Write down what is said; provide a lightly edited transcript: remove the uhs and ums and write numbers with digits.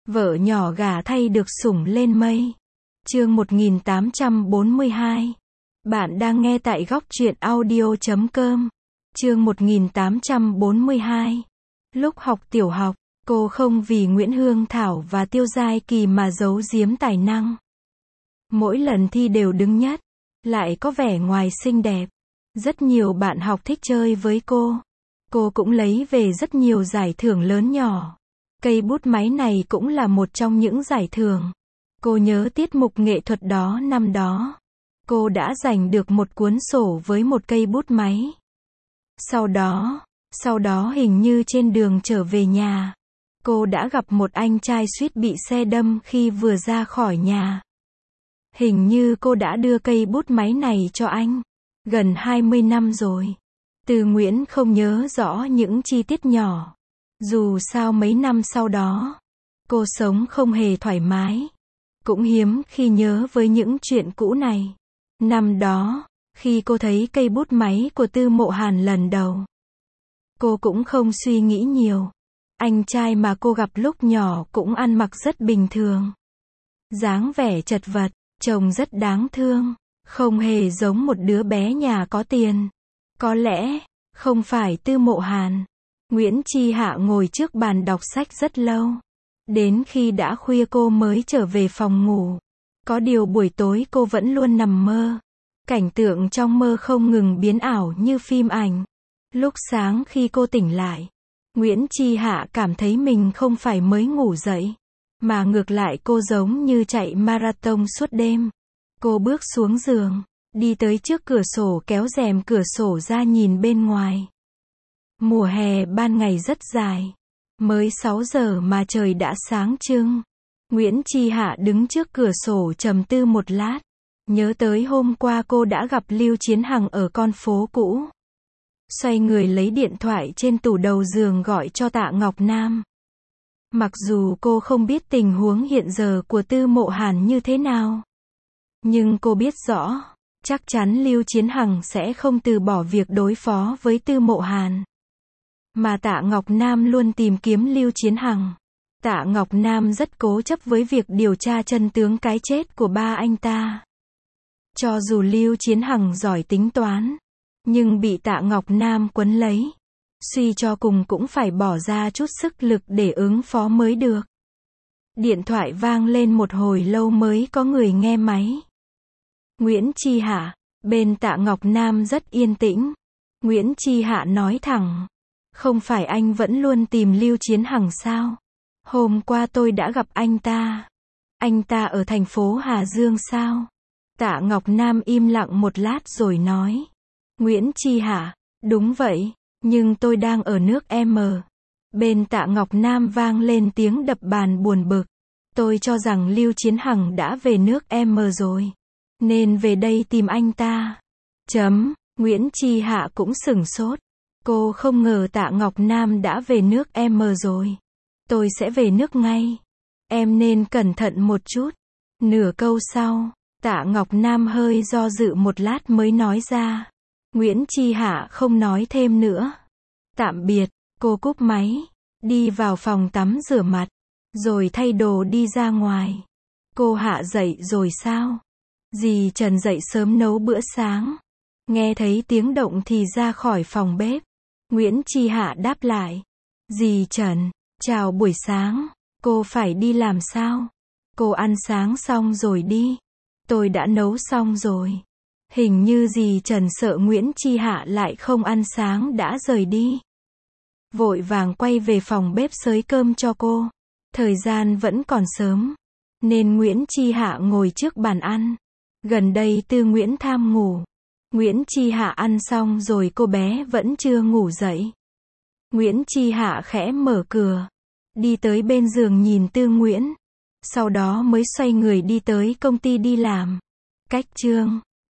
Vợ nhỏ gả thay được sủng lên mây. Chương 1842. Bạn đang nghe tại góc truyện audio.com. Chương 1842. Lúc học tiểu học, cô không vì Nguyễn Hương Thảo và Tiêu Giai Kỳ mà giấu giếm tài năng. Mỗi lần thi đều đứng nhất, lại có vẻ ngoài xinh đẹp. Rất nhiều bạn học thích chơi với cô. Cô cũng lấy về rất nhiều giải thưởng lớn nhỏ. Cây bút máy này cũng là một trong những giải thưởng. Cô nhớ tiết mục nghệ thuật đó năm đó. Cô đã giành được một cuốn sổ với một cây bút máy. Sau đó hình như trên đường trở về nhà, cô đã gặp một anh trai suýt bị xe đâm khi vừa ra khỏi nhà. Hình như cô đã đưa cây bút máy này cho anh. Gần 20 năm rồi. Từ Nguyễn không nhớ rõ những chi tiết nhỏ. Dù sao mấy năm sau đó, cô sống không hề thoải mái. Cũng hiếm khi nhớ với những chuyện cũ này. Năm đó, khi cô thấy cây bút máy của Tư Mộ Hàn lần đầu, cô cũng không suy nghĩ nhiều. Anh trai mà cô gặp lúc nhỏ cũng ăn mặc rất bình thường. Dáng vẻ chật vật, trông rất đáng thương. Không hề giống một đứa bé nhà có tiền. Có lẽ, không phải Tư Mộ Hàn. Nguyễn Chi Hạ ngồi trước bàn đọc sách rất lâu. Đến khi đã khuya cô mới trở về phòng ngủ. Có điều buổi tối cô vẫn luôn nằm mơ. Cảnh tượng trong mơ không ngừng biến ảo như phim ảnh. Lúc sáng khi cô tỉnh lại, Nguyễn Chi Hạ cảm thấy mình không phải mới ngủ dậy, mà ngược lại cô giống như chạy marathon suốt đêm. Cô bước xuống giường, đi tới trước cửa sổ kéo rèm cửa sổ ra nhìn bên ngoài. Mùa hè ban ngày rất dài. Mới 6 giờ mà trời đã sáng trưng. Nguyễn Chi Hạ đứng trước cửa sổ trầm tư một lát. Nhớ tới hôm qua cô đã gặp Lưu Chiến Hằng ở con phố cũ. Xoay người lấy điện thoại trên tủ đầu giường gọi cho Tạ Ngọc Nam. Mặc dù cô không biết tình huống hiện giờ của Tư Mộ Hàn như thế nào, nhưng cô biết rõ, chắc chắn Lưu Chiến Hằng sẽ không từ bỏ việc đối phó với Tư Mộ Hàn. Mà Tạ Ngọc Nam luôn tìm kiếm Lưu Chiến Hằng. Tạ Ngọc Nam rất cố chấp với việc điều tra chân tướng cái chết của ba anh ta. Cho dù Lưu Chiến Hằng giỏi tính toán, nhưng bị Tạ Ngọc Nam quấn lấy. Suy cho cùng cũng phải bỏ ra chút sức lực để ứng phó mới được. Điện thoại vang lên một hồi lâu mới có người nghe máy. Nguyễn Chi Hạ, bên Tạ Ngọc Nam rất yên tĩnh. Nguyễn Chi Hạ nói thẳng. Không phải anh vẫn luôn tìm Lưu Chiến Hằng sao? Hôm qua tôi đã gặp anh ta. Anh ta ở thành phố Hà Dương sao? Tạ Ngọc Nam im lặng một lát rồi nói. Nguyễn Chi Hạ, đúng vậy, nhưng tôi đang ở nước M. Bên Tạ Ngọc Nam vang lên tiếng đập bàn buồn bực. Tôi cho rằng Lưu Chiến Hằng đã về nước M rồi, nên về đây tìm anh ta. Nguyễn Chi Hạ cũng sửng sốt. Cô không ngờ Tạ Ngọc Nam đã về nước M rồi. Tôi sẽ về nước ngay. Em nên cẩn thận một chút. Nửa câu sau, Tạ Ngọc Nam hơi do dự một lát mới nói ra. Nguyễn Chi Hạ không nói thêm nữa. Tạm biệt, cô cúp máy, đi vào phòng tắm rửa mặt, rồi thay đồ đi ra ngoài. Cô Hạ dậy rồi sao? Dì Trần dậy sớm nấu bữa sáng. Nghe thấy tiếng động thì ra khỏi phòng bếp. Nguyễn Chi Hạ đáp lại. Dì Trần, chào buổi sáng. Cô phải đi làm sao? Cô ăn sáng xong rồi đi. Tôi đã nấu xong rồi. Hình như dì Trần sợ Nguyễn Chi Hạ lại không ăn sáng đã rời đi. Vội vàng quay về phòng bếp xới cơm cho cô. Thời gian vẫn còn sớm, nên Nguyễn Chi Hạ ngồi trước bàn ăn. Gần đây Tư Nguyễn tham ngủ. Nguyễn Chi Hạ ăn xong rồi cô bé vẫn chưa ngủ dậy. Nguyễn Chi Hạ khẽ mở cửa, đi tới bên giường nhìn Tư Nguyễn. Sau đó mới xoay người đi tới công ty đi làm. Cách chương